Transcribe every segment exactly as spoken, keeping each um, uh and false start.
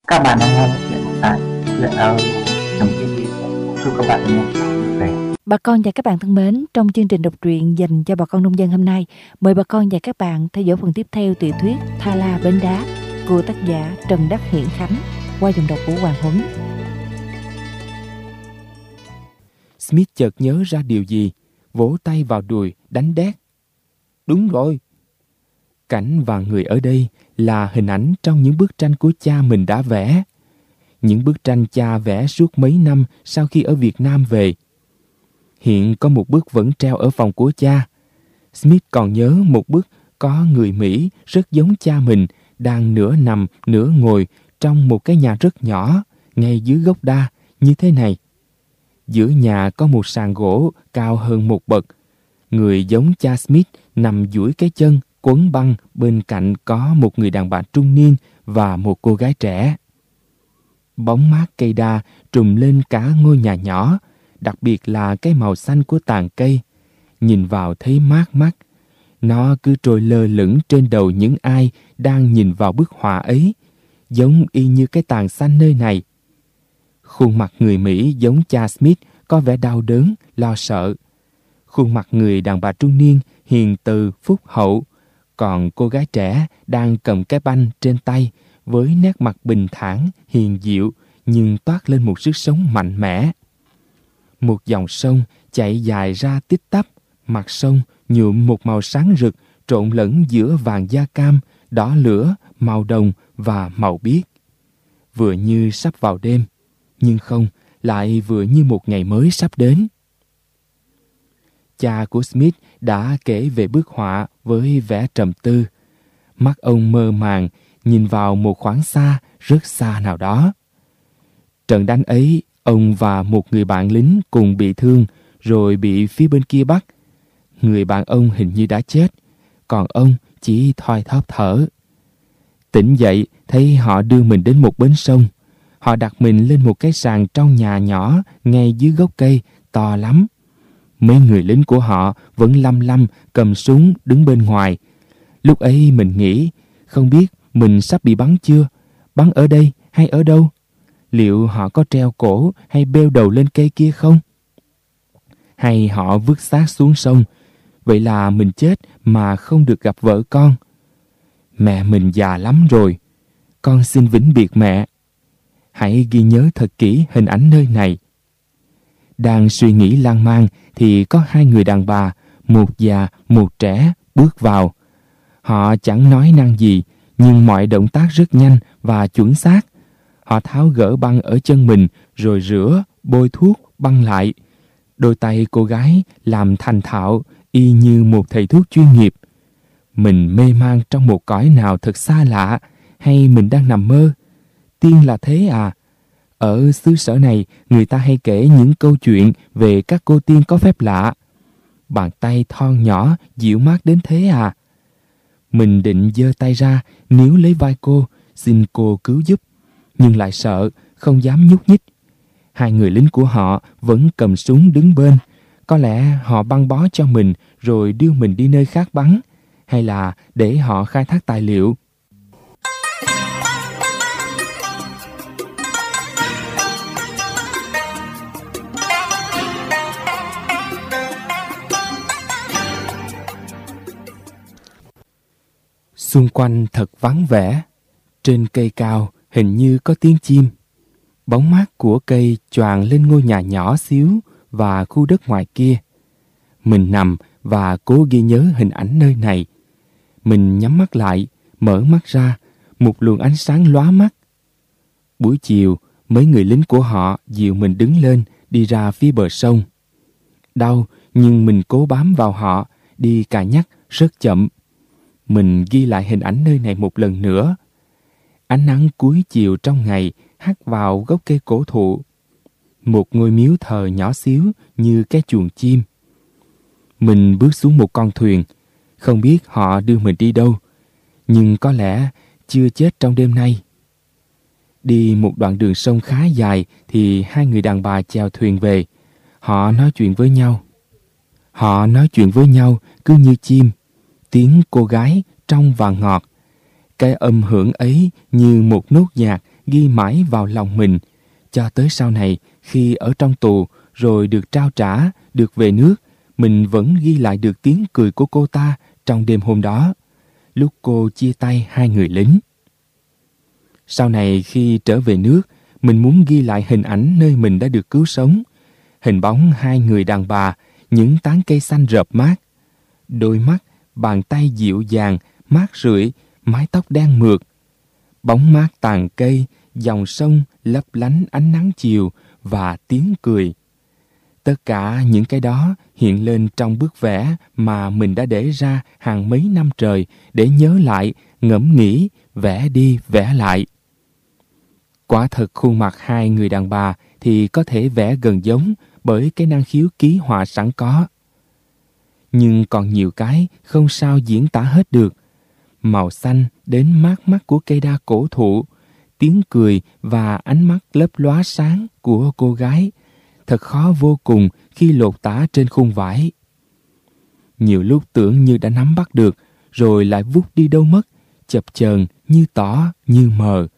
Các bạn đang nghe chuyện tại chuyện audio chấm tv. Chúc các bạn nghe vui vẻ. Bà con và các bạn thân mến, trong chương trình đọc truyện dành cho bà con nông dân hôm nay, mời bà con và các bạn theo dõi phần tiếp theo tiểu thuyết Tha La Bến Đá của tác giả Trần Đắc Hiển Khánh qua giọng đọc của Hoàng Huấn. Smith chợt nhớ ra điều gì, vỗ tay vào đùi đánh đét. Đúng rồi. Cảnh và người ở đây là hình ảnh trong những bức tranh của cha mình đã vẽ. Những bức tranh cha vẽ suốt mấy năm sau khi ở Việt Nam về. Hiện có một bức vẫn treo ở phòng của cha. Smith còn nhớ một bức có người Mỹ rất giống cha mình đang nửa nằm nửa ngồi trong một cái nhà rất nhỏ ngay dưới gốc đa như thế này. Giữa nhà có một sàn gỗ cao hơn một bậc. Người giống cha Smith nằm duỗi cái chân quấn băng, bên cạnh có một người đàn bà trung niên và một cô gái trẻ. Bóng mát cây đa trùm lên cả ngôi nhà nhỏ, đặc biệt là cái màu xanh của tàn cây. Nhìn vào thấy mát mắt. Nó cứ trôi lơ lửng trên đầu những ai đang nhìn vào bức họa ấy, giống y như cái tàn xanh nơi này. Khuôn mặt người Mỹ giống cha Smith có vẻ đau đớn, lo sợ. Khuôn mặt người đàn bà trung niên hiền từ, phúc hậu. Còn cô gái trẻ đang cầm cái banh trên tay với nét mặt bình thản, hiền dịu nhưng toát lên một sức sống mạnh mẽ. Một dòng sông chạy dài ra tít tắp, mặt sông nhuộm một màu sáng rực trộn lẫn giữa vàng da cam, đỏ lửa, màu đồng và màu biếc. Vừa như sắp vào đêm, nhưng không, lại vừa như một ngày mới sắp đến. Cha của Smith đã kể về bức họa với vẻ trầm tư. Mắt ông mơ màng nhìn vào một khoảng xa, rất xa nào đó. Trận đánh ấy, ông và một người bạn lính cùng bị thương rồi bị phía bên kia bắt. Người bạn ông hình như đã chết, còn ông chỉ thoi thóp thở. Tỉnh dậy, thấy họ đưa mình đến một bến sông. Họ đặt mình lên một cái sàn trong nhà nhỏ ngay dưới gốc cây to lắm. Mấy người lính của họ vẫn lăm lăm cầm súng đứng bên ngoài. Lúc ấy mình nghĩ, không biết mình sắp bị bắn chưa? Bắn ở đây hay ở đâu? Liệu họ có treo cổ hay bêu đầu lên cây kia không? Hay họ vứt xác xuống sông? Vậy là mình chết mà không được gặp vợ con. Mẹ mình già lắm rồi. Con xin vĩnh biệt mẹ. Hãy ghi nhớ thật kỹ hình ảnh nơi này. Đang suy nghĩ lan man thì có hai người đàn bà, một già, một trẻ, bước vào. Họ chẳng nói năng gì, nhưng mọi động tác rất nhanh và chuẩn xác. Họ tháo gỡ băng ở chân mình, rồi rửa, bôi thuốc, băng lại. Đôi tay cô gái làm thành thạo, y như một thầy thuốc chuyên nghiệp. Mình mê man trong một cõi nào thật xa lạ, hay mình đang nằm mơ? Tiên là thế à? Ở xứ sở này, người ta hay kể những câu chuyện về các cô tiên có phép lạ. Bàn tay thon nhỏ, dịu mát đến thế à? Mình định giơ tay ra, níu lấy vai cô, xin cô cứu giúp, nhưng lại sợ, không dám nhúc nhích. Hai người lính của họ vẫn cầm súng đứng bên. Có lẽ họ băng bó cho mình rồi đưa mình đi nơi khác bắn, hay là để họ khai thác tài liệu. Xung quanh thật vắng vẻ. Trên cây cao hình như có tiếng chim. Bóng mát của cây choàng lên ngôi nhà nhỏ xíu và khu đất ngoài kia. Mình nằm và cố ghi nhớ hình ảnh nơi này. Mình nhắm mắt lại, mở mắt ra, một luồng ánh sáng lóa mắt. Buổi chiều, mấy người lính của họ dìu mình đứng lên, đi ra phía bờ sông. Đau, nhưng mình cố bám vào họ, đi cà nhắc rất chậm. Mình ghi lại hình ảnh nơi này một lần nữa. Ánh nắng cuối chiều trong ngày hắt vào gốc cây cổ thụ. Một ngôi miếu thờ nhỏ xíu như cái chuồng chim. Mình bước xuống một con thuyền. Không biết họ đưa mình đi đâu, nhưng có lẽ chưa chết trong đêm nay. Đi một đoạn đường sông khá dài thì hai người đàn bà chèo thuyền về. Họ nói chuyện với nhau. Họ nói chuyện với nhau cứ như chim. Tiếng cô gái trong và ngọt. Cái âm hưởng ấy như một nốt nhạc ghi mãi vào lòng mình, cho tới sau này khi ở trong tù rồi được trao trả, được về nước, mình vẫn ghi lại được tiếng cười của cô ta trong đêm hôm đó, lúc cô chia tay hai người lính. Sau này khi trở về nước, mình muốn ghi lại hình ảnh nơi mình đã được cứu sống, hình bóng hai người đàn bà, những tán cây xanh rợp mát, đôi mắt, bàn tay dịu dàng, mát rượi, mái tóc đen mượt, bóng mát tàn cây, dòng sông lấp lánh ánh nắng chiều và tiếng cười. Tất cả những cái đó hiện lên trong bức vẽ mà mình đã để ra hàng mấy năm trời để nhớ lại, ngẫm nghĩ, vẽ đi vẽ lại. Quả thật khuôn mặt hai người đàn bà thì có thể vẽ gần giống bởi cái năng khiếu ký họa sẵn có. Nhưng còn nhiều cái không sao diễn tả hết được. Màu xanh đến mát mắt của cây đa cổ thụ, tiếng cười và ánh mắt lấp lóa sáng của cô gái thật khó vô cùng khi lột tả trên khung vải. Nhiều lúc tưởng như đã nắm bắt được, rồi lại vút đi đâu mất, chập chờn như tỏ như mờ.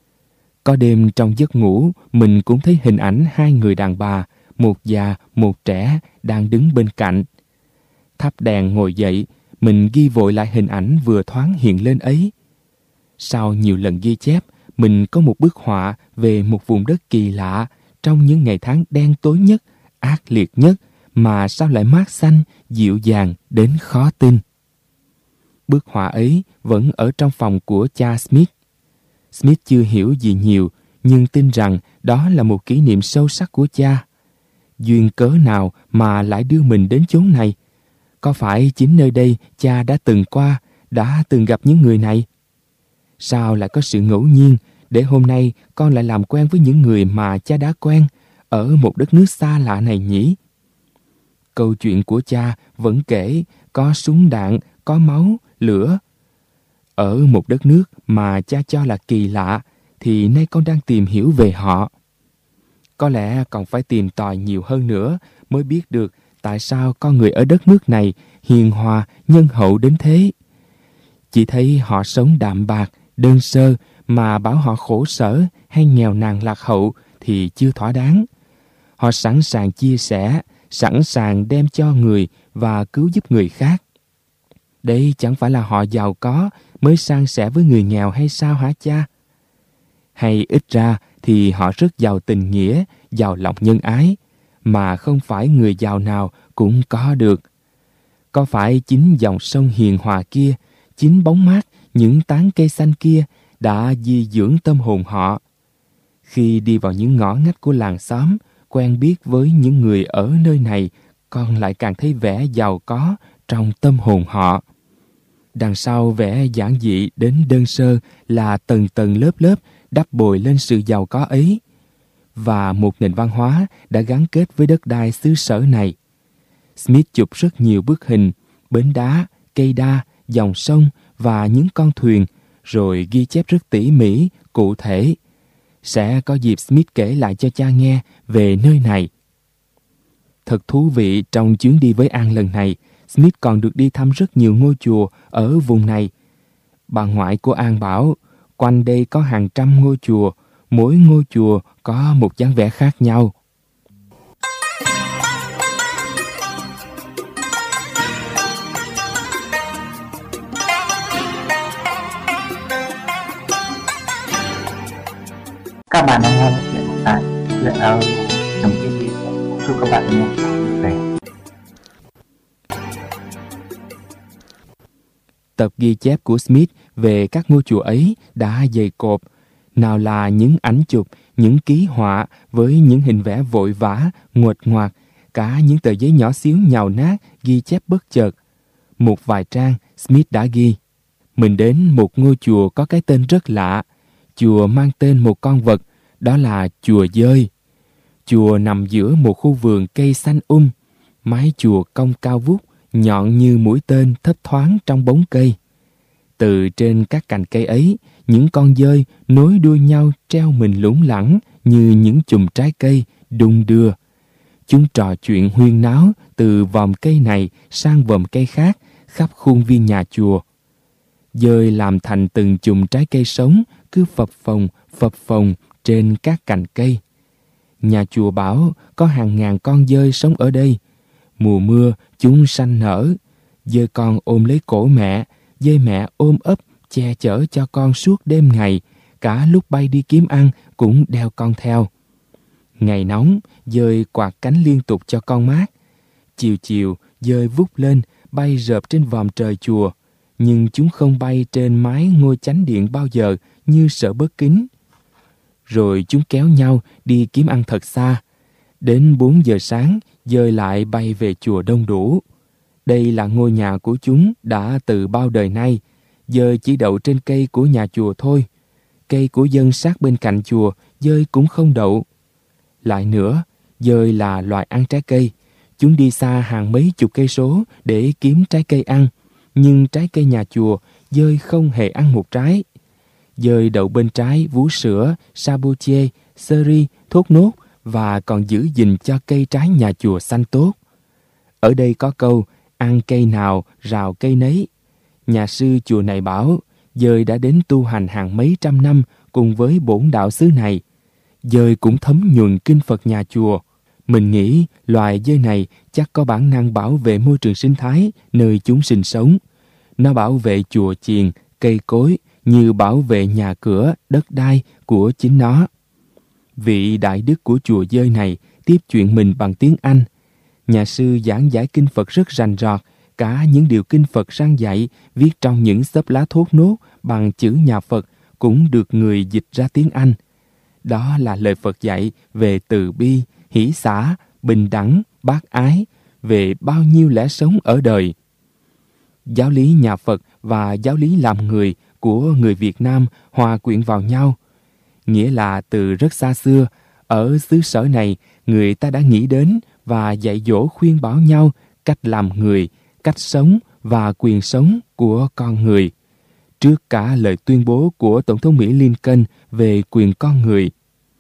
Có đêm trong giấc ngủ, mình cũng thấy hình ảnh hai người đàn bà, một già, một trẻ, đang đứng bên cạnh. Thắp đèn ngồi dậy, mình ghi vội lại hình ảnh vừa thoáng hiện lên ấy. Sau nhiều lần ghi chép, mình có một bức họa về một vùng đất kỳ lạ trong những ngày tháng đen tối nhất, ác liệt nhất, mà sao lại mát xanh, dịu dàng đến khó tin. Bức họa ấy vẫn ở trong phòng của cha Smith. Smith chưa hiểu gì nhiều, nhưng tin rằng đó là một kỷ niệm sâu sắc của cha. Duyên cớ nào mà lại đưa mình đến chốn này? Có phải chính nơi đây cha đã từng qua, đã từng gặp những người này? Sao lại có sự ngẫu nhiên để hôm nay con lại làm quen với những người mà cha đã quen ở một đất nước xa lạ này nhỉ? Câu chuyện của cha vẫn kể có súng đạn, có máu, lửa. Ở một đất nước mà cha cho là kỳ lạ thì nay con đang tìm hiểu về họ. Có lẽ còn phải tìm tòi nhiều hơn nữa mới biết được tại sao con người ở đất nước này hiền hòa, nhân hậu đến thế. Chỉ thấy họ sống đạm bạc, đơn sơ mà bảo họ khổ sở hay nghèo nàn lạc hậu thì chưa thỏa đáng. Họ sẵn sàng chia sẻ, sẵn sàng đem cho người và cứu giúp người khác. Đây chẳng phải là họ giàu có mới san sẻ với người nghèo hay sao hả cha? Hay ít ra thì họ rất giàu tình nghĩa, giàu lòng nhân ái, mà không phải người giàu nào cũng có được. Có phải chính dòng sông hiền hòa kia, chính bóng mát, những tán cây xanh kia đã di dưỡng tâm hồn họ? Khi đi vào những ngõ ngách của làng xóm, quen biết với những người ở nơi này, con lại càng thấy vẻ giàu có trong tâm hồn họ. Đằng sau vẻ giản dị đến đơn sơ là tầng tầng lớp lớp đắp bồi lên sự giàu có ấy, và một nền văn hóa đã gắn kết với đất đai xứ sở này. Smith chụp rất nhiều bức hình, bến đá, cây đa, dòng sông và những con thuyền, rồi ghi chép rất tỉ mỉ, cụ thể. Sẽ có dịp Smith kể lại cho cha nghe về nơi này. Thật thú vị, trong chuyến đi với An lần này, Smith còn được đi thăm rất nhiều ngôi chùa ở vùng này. Bà ngoại của An bảo, quanh đây có hàng trăm ngôi chùa, mỗi ngôi chùa có một dáng vẻ khác nhau. Các bạn đang nghe chuyện tại chuyện audio trong cái gì. Chúc các bạn nghe vui vẻ. Tập ghi chép của Smith về các ngôi chùa ấy đã dày cộp. Nào là những ảnh chụp, những ký họa với những hình vẽ vội vã, nguệch ngoạc, cả những tờ giấy nhỏ xíu nhàu nát ghi chép bất chợt. Một vài trang Smith đã ghi. Mình đến một ngôi chùa có cái tên rất lạ. Chùa mang tên một con vật, đó là chùa dơi. Chùa nằm giữa một khu vườn cây xanh um, mái chùa cong cao vút, nhọn như mũi tên thấp thoáng trong bóng cây. Từ trên các cành cây ấy, những con dơi nối đuôi nhau treo mình lủng lẳng như những chùm trái cây đung đưa. Chúng trò chuyện huyên náo từ vòm cây này sang vòm cây khác khắp khuôn viên nhà chùa. Dơi làm thành từng chùm trái cây sống cứ phập phồng phập phồng trên các cành cây. Nhà chùa bảo có hàng ngàn con dơi sống ở đây. Mùa mưa chúng sanh nở. Dơi con ôm lấy cổ mẹ, dơi mẹ ôm ấp che chở cho con suốt đêm ngày, cả lúc bay đi kiếm ăn cũng đeo con theo. Ngày nóng, dơi quạt cánh liên tục cho con mát. Chiều chiều, dơi vút lên, bay rợp trên vòm trời chùa, nhưng chúng không bay trên mái ngôi chánh điện bao giờ như sợ bớt kính. Rồi chúng kéo nhau đi kiếm ăn thật xa. Đến bốn giờ sáng, dơi lại bay về chùa đông đủ. Đây là ngôi nhà của chúng đã từ bao đời nay. Dơi chỉ đậu trên cây của nhà chùa thôi. Cây của dân sát bên cạnh chùa, dơi cũng không đậu. Lại nữa, dơi là loài ăn trái cây. Chúng đi xa hàng mấy chục cây số để kiếm trái cây ăn. Nhưng trái cây nhà chùa, dơi không hề ăn một trái. Dơi đậu bên trái vú sữa, sabuche, seri, thốt nốt và còn giữ gìn cho cây trái nhà chùa xanh tốt. Ở đây có câu, ăn cây nào, rào cây nấy. Nhà sư chùa này bảo, dơi đã đến tu hành hàng mấy trăm năm cùng với bổn đạo xứ này. Dơi cũng thấm nhuần kinh Phật nhà chùa. Mình nghĩ loài dơi này chắc có bản năng bảo vệ môi trường sinh thái nơi chúng sinh sống. Nó bảo vệ chùa chiền, cây cối như bảo vệ nhà cửa, đất đai của chính nó. Vị đại đức của chùa dơi này tiếp chuyện mình bằng tiếng Anh. Nhà sư giảng giải kinh Phật rất rành rọt, cả những điều kinh Phật răng dạy viết trong những xấp lá thốt nốt bằng chữ nhà Phật cũng được người dịch ra tiếng Anh. Đó là lời Phật dạy về từ bi, hỷ xả, bình đẳng, bác ái, về bao nhiêu lẽ sống ở đời. Giáo lý nhà Phật và giáo lý làm người của người Việt Nam hòa quyện vào nhau. Nghĩa là từ rất xa xưa, ở xứ sở này, người ta đã nghĩ đến và dạy dỗ khuyên bảo nhau cách làm người, cách sống và quyền sống của con người. Trước cả lời tuyên bố của Tổng thống Mỹ Lincoln về quyền con người.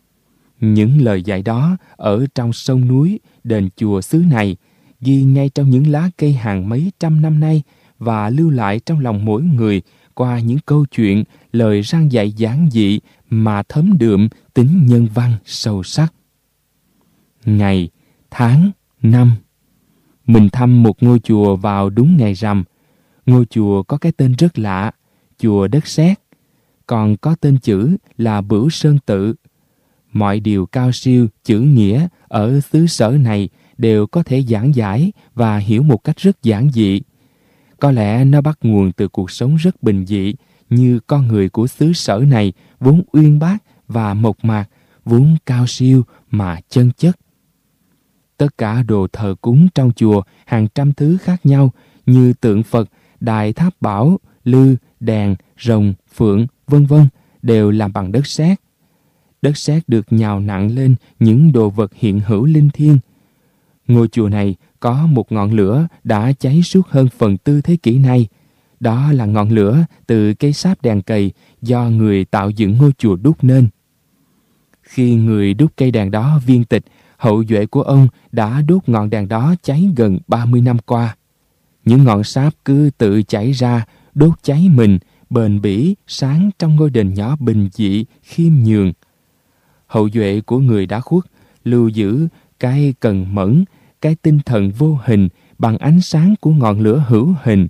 Những lời dạy đó ở trong sông núi, đền chùa xứ này, ghi ngay trong những lá cây hàng mấy trăm năm nay và lưu lại trong lòng mỗi người qua những câu chuyện, lời răng dạy giản dị mà thấm đượm tính nhân văn sâu sắc. Ngày, tháng, năm. Mình thăm một ngôi chùa vào đúng ngày rằm. Ngôi chùa có cái tên rất lạ, chùa Đất Sét, còn có tên chữ là Bửu Sơn Tự. Mọi điều cao siêu, chữ nghĩa ở xứ sở này đều có thể giảng giải và hiểu một cách rất giản dị. Có lẽ nó bắt nguồn từ cuộc sống rất bình dị, như con người của xứ sở này vốn uyên bác và mộc mạc, vốn cao siêu mà chân chất. Tất cả đồ thờ cúng trong chùa hàng trăm thứ khác nhau như tượng Phật, đài tháp bảo, lư, đèn, rồng, phượng, vân vân đều làm bằng đất sét. Đất sét được nhào nặng lên những đồ vật hiện hữu linh thiêng. Ngôi chùa này có một ngọn lửa đã cháy suốt hơn phần tư thế kỷ nay. Đó là ngọn lửa từ cây sáp đèn cầy do người tạo dựng ngôi chùa đúc nên. Khi người đúc cây đèn đó viên tịch, hậu duệ của ông đã đốt ngọn đèn đó cháy gần ba mươi năm qua. Những ngọn sáp cứ tự chảy ra, đốt cháy mình, bền bỉ, sáng trong ngôi đền nhỏ bình dị, khiêm nhường. Hậu duệ của người đã khuất lưu giữ cái cần mẫn, cái tinh thần vô hình bằng ánh sáng của ngọn lửa hữu hình.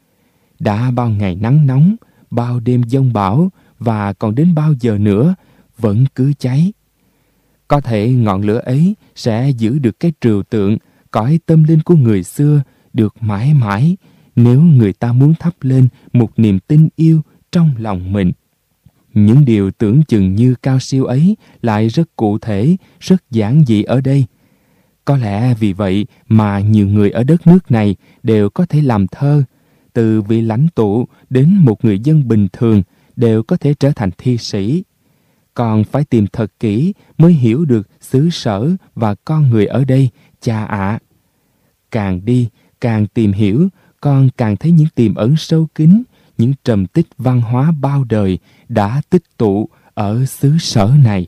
Đã bao ngày nắng nóng, bao đêm giông bão và còn đến bao giờ nữa vẫn cứ cháy. Có thể ngọn lửa ấy sẽ giữ được cái trừu tượng, cõi tâm linh của người xưa được mãi mãi nếu người ta muốn thắp lên một niềm tin yêu trong lòng mình. Những điều tưởng chừng như cao siêu ấy lại rất cụ thể, rất giản dị ở đây. Có lẽ vì vậy mà nhiều người ở đất nước này đều có thể làm thơ, từ vị lãnh tụ đến một người dân bình thường đều có thể trở thành thi sĩ. Còn phải tìm thật kỹ mới hiểu được xứ sở và con người ở đây, cha ạ. À. Càng đi, càng tìm hiểu, con càng thấy những tiềm ẩn sâu kín, những trầm tích văn hóa bao đời đã tích tụ ở xứ sở này.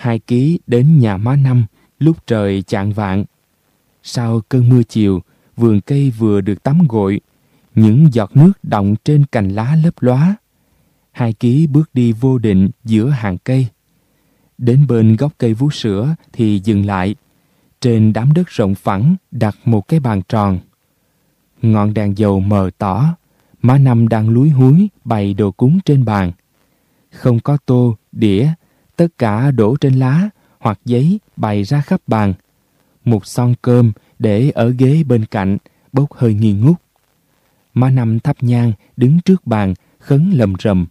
Hai ký đến nhà má Năm lúc trời chạng vạng. Sau cơn mưa chiều, vườn cây vừa được tắm gội, những giọt nước đọng trên cành lá lấp lóa. Hai ký bước đi vô định giữa hàng cây. Đến bên gốc cây vú sữa thì dừng lại. Trên đám đất rộng phẳng đặt một cái bàn tròn. Ngọn đèn dầu mờ tỏ, má Năm đang lúi húi bày đồ cúng trên bàn. Không có tô, đĩa, tất cả đổ trên lá hoặc giấy bày ra khắp bàn. Một son cơm để ở ghế bên cạnh, bốc hơi nghi ngút. Má Năm thắp nhang đứng trước bàn khấn lầm rầm.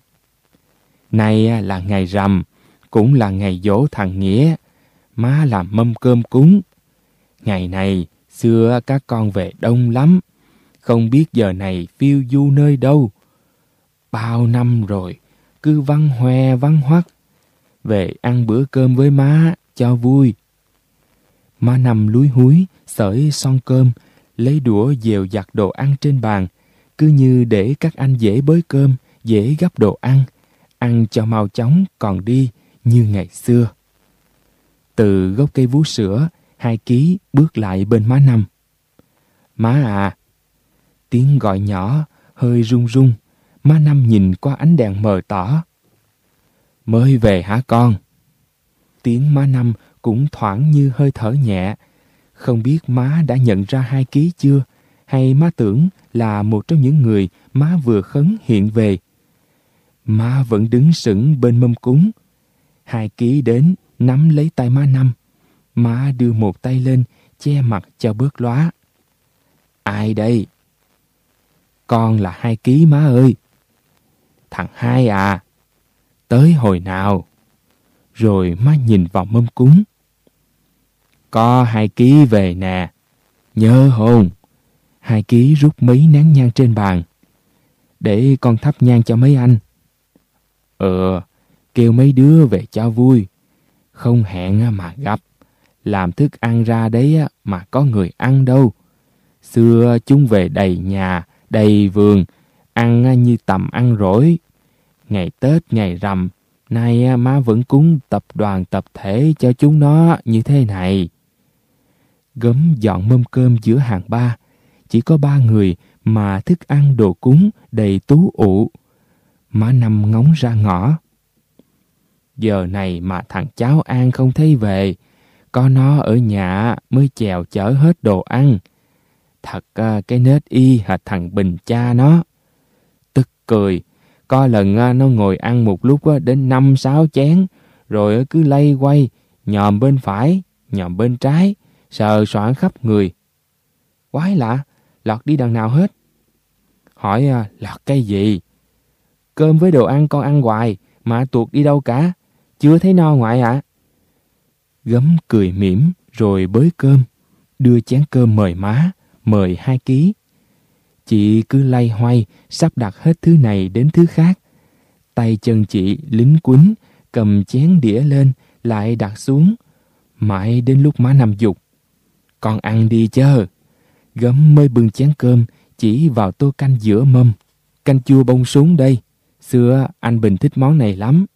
Nay là ngày rằm, cũng là ngày dỗ thằng Nghĩa. Má làm mâm cơm cúng. Ngày này xưa các con về đông lắm, không biết giờ này phiêu du nơi đâu. Bao năm rồi cứ vắng hoe vắng hoắc, về ăn bữa cơm với má cho vui. Má Năm lúi húi xởi son cơm, lấy đũa dèo giặt đồ ăn trên bàn, cứ như để các anh dễ bới cơm, dễ gắp đồ ăn, ăn cho mau chóng còn đi như ngày xưa. Từ gốc cây vú sữa, Hai ký bước lại bên má Năm. Má à! Tiếng gọi nhỏ, hơi run run. Má Năm nhìn qua ánh đèn mờ tỏ. Mới về hả con? Tiếng má Năm cũng thoảng như hơi thở nhẹ. Không biết má đã nhận ra Hai ký chưa, hay má tưởng là một trong những người má vừa khấn hiện về. Má vẫn đứng sững bên mâm cúng. Hai ký đến nắm lấy tay má Năm. Má đưa một tay lên che mặt cho bớt lóa. Ai đây? Con là Hai ký má ơi. Thằng Hai à? Tới hồi nào? Rồi má nhìn vào mâm cúng. Có Hai ký về nè. Nhớ hôn. Hai ký rút mấy nén nhang trên bàn. Để con thắp nhang cho mấy anh. Ừ, kêu mấy đứa về cho vui. Không hẹn mà gặp. Làm thức ăn ra đấy mà có người ăn đâu. Xưa chúng về đầy nhà, đầy vườn, ăn như tầm ăn rỗi. Ngày Tết, ngày rằm, nay má vẫn cúng tập đoàn tập thể cho chúng nó như thế này. Gấm dọn mâm cơm giữa hàng ba. Chỉ có ba người mà thức ăn đồ cúng đầy tú ụ. Má Năm ngóng ra ngõ. Giờ này mà thằng cháu An không thấy về, có nó ở nhà mới chèo chở hết đồ ăn. Thật cái nết y hệt thằng Bình cha nó. Tức cười, có lần nó ngồi ăn một lúc đến năm sáu chén, rồi cứ lay quay, nhòm bên phải, nhòm bên trái, sờ soạng khắp người. Quái lạ, lọt đi đằng nào hết? Hỏi lọt cái gì? Cơm với đồ ăn con ăn hoài, mà tuột đi đâu cả? Chưa thấy no ngoại ạ? À? Gấm cười mỉm rồi bới cơm, đưa chén cơm mời má, mời Hai ký. Chị cứ lay hoay, sắp đặt hết thứ này đến thứ khác. Tay chân chị lính quýnh, cầm chén đĩa lên, lại đặt xuống. Mãi đến lúc má Năm giục. Con ăn đi chớ. Gấm mới bưng chén cơm, chỉ vào tô canh giữa mâm. Canh chua bông súng đây. Xưa anh Bình thích món này lắm.